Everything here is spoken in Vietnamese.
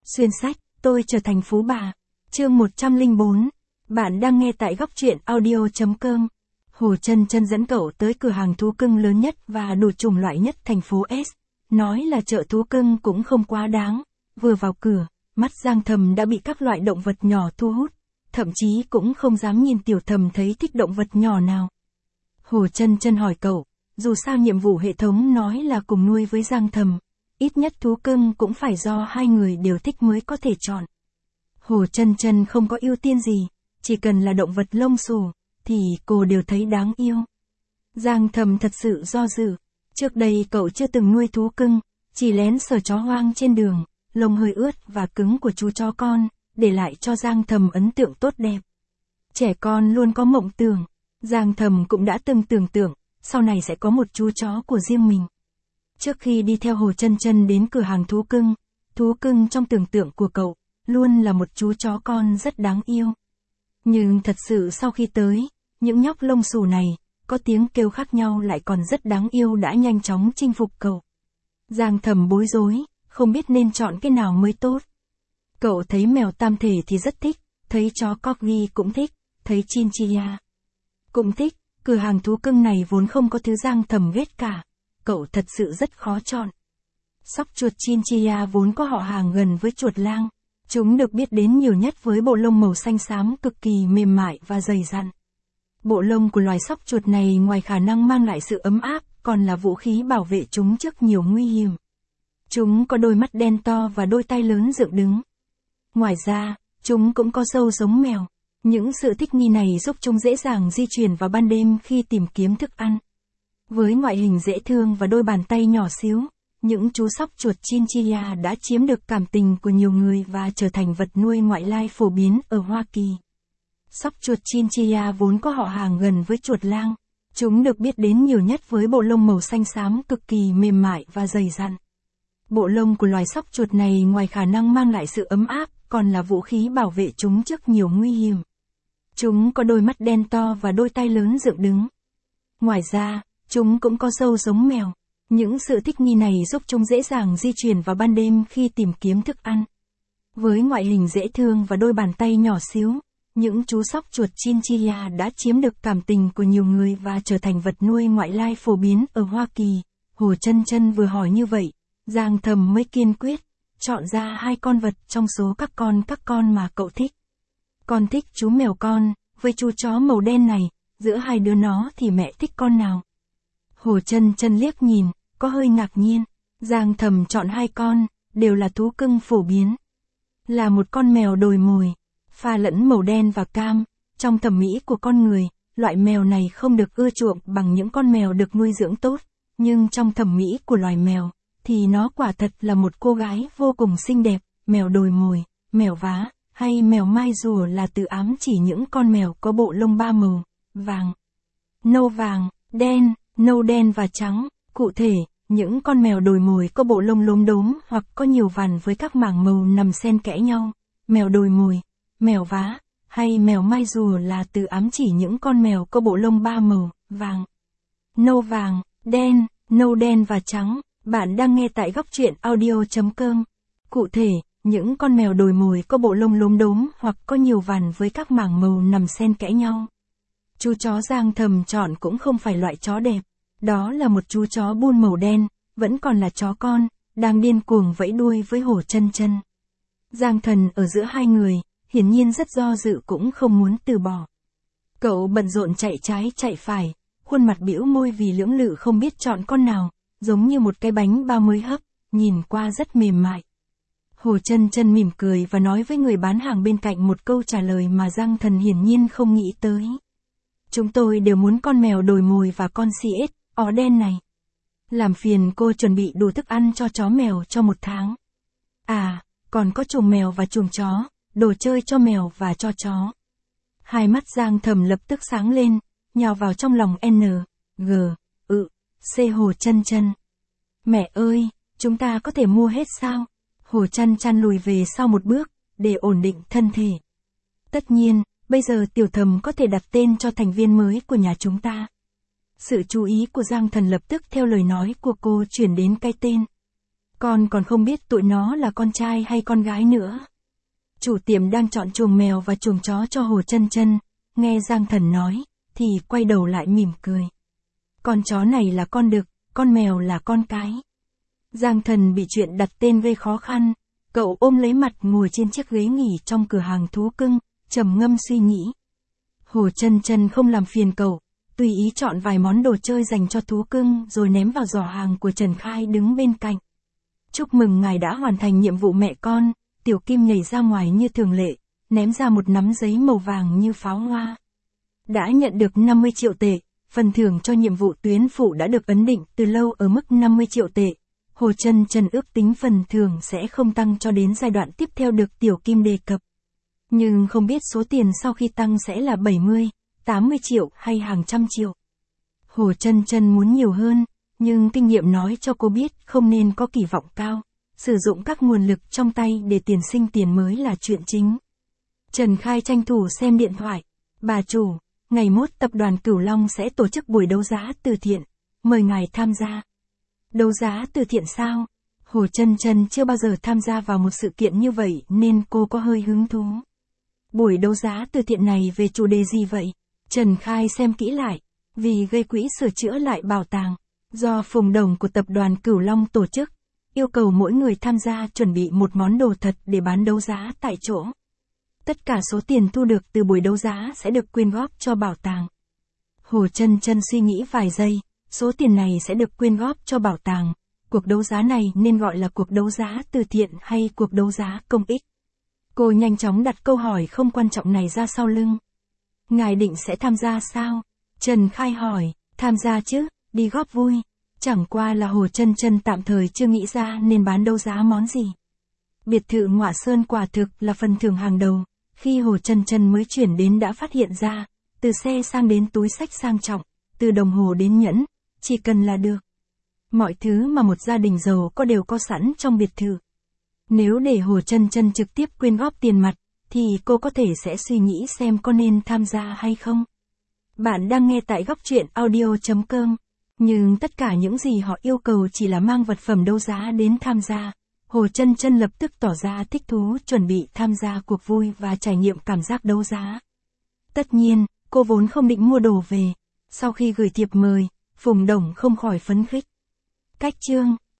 Xuyên sách, tôi trở thành phú bà. Chương 104. Bạn đang nghe tại góc truyện audio.com. Hồ Chân Chân dẫn cậu tới cửa hàng thú cưng lớn nhất và đủ chủng loại nhất thành phố S. Nói là chợ thú cưng cũng không quá đáng. Vừa vào cửa, mắt Giang Thầm đã bị các loại động vật nhỏ thu hút. Thậm chí cũng không dám nhìn Tiểu Thầm thấy thích động vật nhỏ nào. Hồ Chân Chân hỏi cậu, dù sao nhiệm vụ hệ thống nói là cùng nuôi với Giang Thầm. Ít nhất thú cưng cũng phải do hai người đều thích mới có thể chọn. Hồ Chân Chân không có ưu tiên gì, chỉ cần là động vật lông xù, thì cô đều thấy đáng yêu. Giang Thầm thật sự do dự, trước đây cậu chưa từng nuôi thú cưng, chỉ lén sờ chó hoang trên đường, lông hơi ướt và cứng của chú chó con, để lại cho Giang Thầm ấn tượng tốt đẹp. Trẻ con luôn có mộng tưởng, Giang Thầm cũng đã từng tưởng tượng, sau này sẽ có một chú chó của riêng mình. Trước khi đi theo Hồ Chân Chân đến cửa hàng thú cưng trong tưởng tượng của cậu, luôn là một chú chó con rất đáng yêu. Nhưng thật sự sau khi tới, những nhóc lông xù này, có tiếng kêu khác nhau lại còn rất đáng yêu đã nhanh chóng chinh phục cậu. Giang Thầm bối rối, không biết nên chọn cái nào mới tốt. Cậu thấy mèo tam thể thì rất thích, thấy chó corgi cũng thích, thấy chinchilla cũng thích, cửa hàng thú cưng này vốn không có thứ Giang Thầm ghét cả. Cậu thật sự rất khó chọn. Sóc chuột chinchilla vốn có họ hàng gần với chuột lang. Chúng được biết đến nhiều nhất với bộ lông màu xanh xám cực kỳ mềm mại và dày dặn. Bộ lông của loài sóc chuột này ngoài khả năng mang lại sự ấm áp, còn là vũ khí bảo vệ chúng trước nhiều nguy hiểm. Chúng có đôi mắt đen to và đôi tai lớn dựng đứng. Ngoài ra, chúng cũng có râu giống mèo. Những sự thích nghi này giúp chúng dễ dàng di chuyển vào ban đêm khi tìm kiếm thức ăn. Với ngoại hình dễ thương và đôi bàn tay nhỏ xíu, những chú sóc chuột chinchilla đã chiếm được cảm tình của nhiều người và trở thành vật nuôi ngoại lai phổ biến ở Hoa Kỳ. Sóc chuột chinchilla vốn có họ hàng gần với chuột lang. Chúng được biết đến nhiều nhất với bộ lông màu xanh xám cực kỳ mềm mại và dày dặn. Bộ lông của loài sóc chuột này ngoài khả năng mang lại sự ấm áp, còn là vũ khí bảo vệ chúng trước nhiều nguy hiểm. Chúng có đôi mắt đen to và đôi tai lớn dựng đứng. Ngoài ra, chúng cũng có râu giống mèo. Những sự thích nghi này giúp chúng dễ dàng di chuyển vào ban đêm khi tìm kiếm thức ăn. Với ngoại hình dễ thương và đôi bàn tay nhỏ xíu, những chú sóc chuột chinchilla đã chiếm được cảm tình của nhiều người và trở thành vật nuôi ngoại lai phổ biến ở Hoa Kỳ. Hồ Chân Chân vừa hỏi như vậy, Giang Thầm mới kiên quyết chọn ra hai con vật trong số các con mà cậu thích. Con thích chú mèo con, với chú chó màu đen này, giữa hai đứa nó thì mẹ thích con nào? Hồ Chân Chân liếc nhìn, có hơi ngạc nhiên. Giang Thầm chọn hai con, đều là thú cưng phổ biến. Là một con mèo đồi mồi, pha lẫn màu đen và cam. Trong thẩm mỹ của con người, loại mèo này không được ưa chuộng bằng những con mèo được nuôi dưỡng tốt. Nhưng trong thẩm mỹ của loài mèo, thì nó quả thật là một cô gái vô cùng xinh đẹp. Mèo đồi mồi, mèo vá, hay mèo mai rùa là từ ám chỉ những con mèo có bộ lông ba màu, vàng, nâu vàng, đen, nâu đen và trắng. Cụ thể, những con mèo đồi mồi có bộ lông lốm đốm hoặc có nhiều vằn với các mảng màu nằm xen kẽ nhau. Mèo đồi mồi, mèo vá, hay mèo mai rùa là từ ám chỉ những con mèo có bộ lông ba màu, vàng, đen, nâu đen và trắng. Bạn đang nghe tại góc truyện audio.com. Cụ thể, những con mèo đồi mồi có bộ lông lốm đốm hoặc có nhiều vằn với các mảng màu nằm xen kẽ nhau. Chú chó Giang Thầm chọn cũng không phải loại chó đẹp. Đó là một chú chó buôn màu đen, vẫn còn là chó con, đang điên cuồng vẫy đuôi với Hồ Chân Chân. Giang Thần ở giữa hai người, hiển nhiên rất do dự cũng không muốn từ bỏ. Cậu bận rộn chạy trái chạy phải, khuôn mặt bĩu môi vì lưỡng lự không biết chọn con nào, giống như một cái bánh bao mới hấp, nhìn qua rất mềm mại. Hồ Chân Chân mỉm cười và nói với người bán hàng bên cạnh một câu trả lời mà Giang Thần hiển nhiên không nghĩ tới. Chúng tôi đều muốn con mèo đồi mồi và con CS, ó đen này. Làm phiền cô chuẩn bị đủ thức ăn cho chó mèo cho 1 tháng. À, còn có chuồng mèo và chuồng chó, đồ chơi cho mèo và cho chó. Hai mắt Giang Thầm lập tức sáng lên, nhào vào trong lòng C Hồ Chân Chân. Mẹ ơi, chúng ta có thể mua hết sao? Hồ Chân Chân lùi về sau một bước, để ổn định thân thể. Tất nhiên, bây giờ Tiểu Thầm có thể đặt tên cho thành viên mới của nhà chúng ta. Sự chú ý của Giang Thần lập tức theo lời nói của cô chuyển đến cái tên. Con còn không biết tụi nó là con trai hay con gái nữa. Chủ tiệm đang chọn chuồng mèo và chuồng chó cho Hồ Chân Chân, nghe Giang Thần nói, thì quay đầu lại mỉm cười. Con chó này là con đực, con mèo là con cái. Giang Thần bị chuyện đặt tên gây khó khăn, cậu ôm lấy mặt ngồi trên chiếc ghế nghỉ trong cửa hàng thú cưng, trầm ngâm suy nghĩ. Hồ Chân Chân không làm phiền cậu, tùy ý chọn vài món đồ chơi dành cho thú cưng rồi ném vào giỏ hàng của Trần Khai đứng bên cạnh. Chúc mừng ngài đã hoàn thành nhiệm vụ mẹ con. Tiểu Kim nhảy ra ngoài như thường lệ, ném ra một nắm giấy màu vàng như pháo hoa. Đã nhận được 50 triệu tệ, phần thưởng cho nhiệm vụ tuyến phụ đã được ấn định từ lâu ở mức 50 triệu tệ. Hồ Chân Chân ước tính phần thưởng sẽ không tăng cho đến giai đoạn tiếp theo được Tiểu Kim đề cập. Nhưng không biết số tiền sau khi tăng sẽ là 70, 80 triệu hay hàng trăm triệu. Hồ Chân Chân muốn nhiều hơn, nhưng kinh nghiệm nói cho cô biết không nên có kỳ vọng cao. Sử dụng các nguồn lực trong tay để tiền sinh tiền mới là chuyện chính. Trần Khai tranh thủ xem điện thoại. Bà chủ, ngày mốt tập đoàn Cửu Long sẽ tổ chức buổi đấu giá từ thiện. Mời ngài tham gia. Đấu giá từ thiện sao? Hồ Chân Chân chưa bao giờ tham gia vào một sự kiện như vậy nên cô có hơi hứng thú. Buổi đấu giá từ thiện này về chủ đề gì vậy? Trần Khai xem kỹ lại. Vì gây quỹ sửa chữa lại bảo tàng. Do Phùng Đồng của tập đoàn Cửu Long tổ chức. Yêu cầu mỗi người tham gia chuẩn bị một món đồ thật để bán đấu giá tại chỗ. Tất cả số tiền thu được từ buổi đấu giá sẽ được quyên góp cho bảo tàng. Hồ Chân Chân suy nghĩ vài giây, số tiền này sẽ được quyên góp cho bảo tàng. Cuộc đấu giá này nên gọi là cuộc đấu giá từ thiện hay cuộc đấu giá công ích? Cô nhanh chóng đặt câu hỏi không quan trọng này ra sau lưng. Ngài định sẽ tham gia sao? Trần Khai hỏi, tham gia chứ, đi góp vui. Chẳng qua là Hồ Chân Chân tạm thời chưa nghĩ ra nên bán đấu giá món gì. Biệt thự Ngọa Sơn quả thực là phần thưởng hàng đầu. Khi Hồ Chân Chân mới chuyển đến đã phát hiện ra, từ xe sang đến túi xách sang trọng, từ đồng hồ đến nhẫn, chỉ cần là được. Mọi thứ mà một gia đình giàu có đều có sẵn trong biệt thự. Nếu để Hồ Chân Chân trực tiếp quyên góp tiền mặt, thì cô có thể sẽ suy nghĩ xem có nên tham gia hay không. Bạn đang nghe tại Góc Truyện Audio.com. Nhưng tất cả những gì họ yêu cầu chỉ là mang vật phẩm đấu giá đến tham gia. Hồ Chân Chân lập tức tỏ ra thích thú chuẩn bị tham gia cuộc vui và trải nghiệm cảm giác đấu giá. Tất nhiên, cô vốn không định mua đồ về. Sau khi gửi thiệp mời, Phùng Đồng không khỏi phấn khích. Cách chương